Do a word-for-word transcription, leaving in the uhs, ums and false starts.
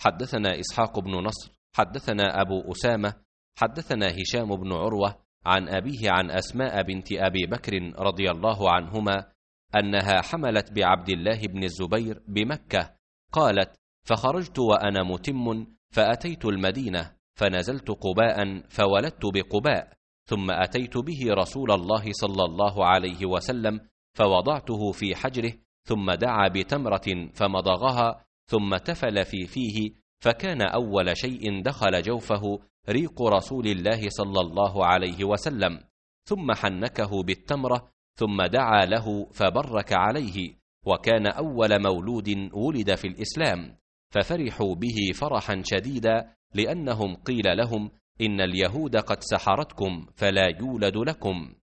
حدثنا إسحاق بن نصر حدثنا أبو أسامة حدثنا هشام بن عروة عن أبيه عن أسماء بنت أبي بكر رضي الله عنهما أنها حملت بعبد الله بن الزبير بمكة. قالت: فخرجت وأنا متم فأتيت المدينة فنزلت قباء فولدت بقباء، ثم أتيت به رسول الله صلى الله عليه وسلم فوضعته في حجره، ثم دعا بتمرة فمضغها ثم تفل في فيه، فكان أول شيء دخل جوفه ريق رسول الله صلى الله عليه وسلم، ثم حنكه بالتمرة ثم دعا له فبرك عليه، وكان أول مولود ولد في الإسلام، ففرحوا به فرحا شديدا، لأنهم قيل لهم: إن اليهود قد سحرتكم فلا يولد لكم.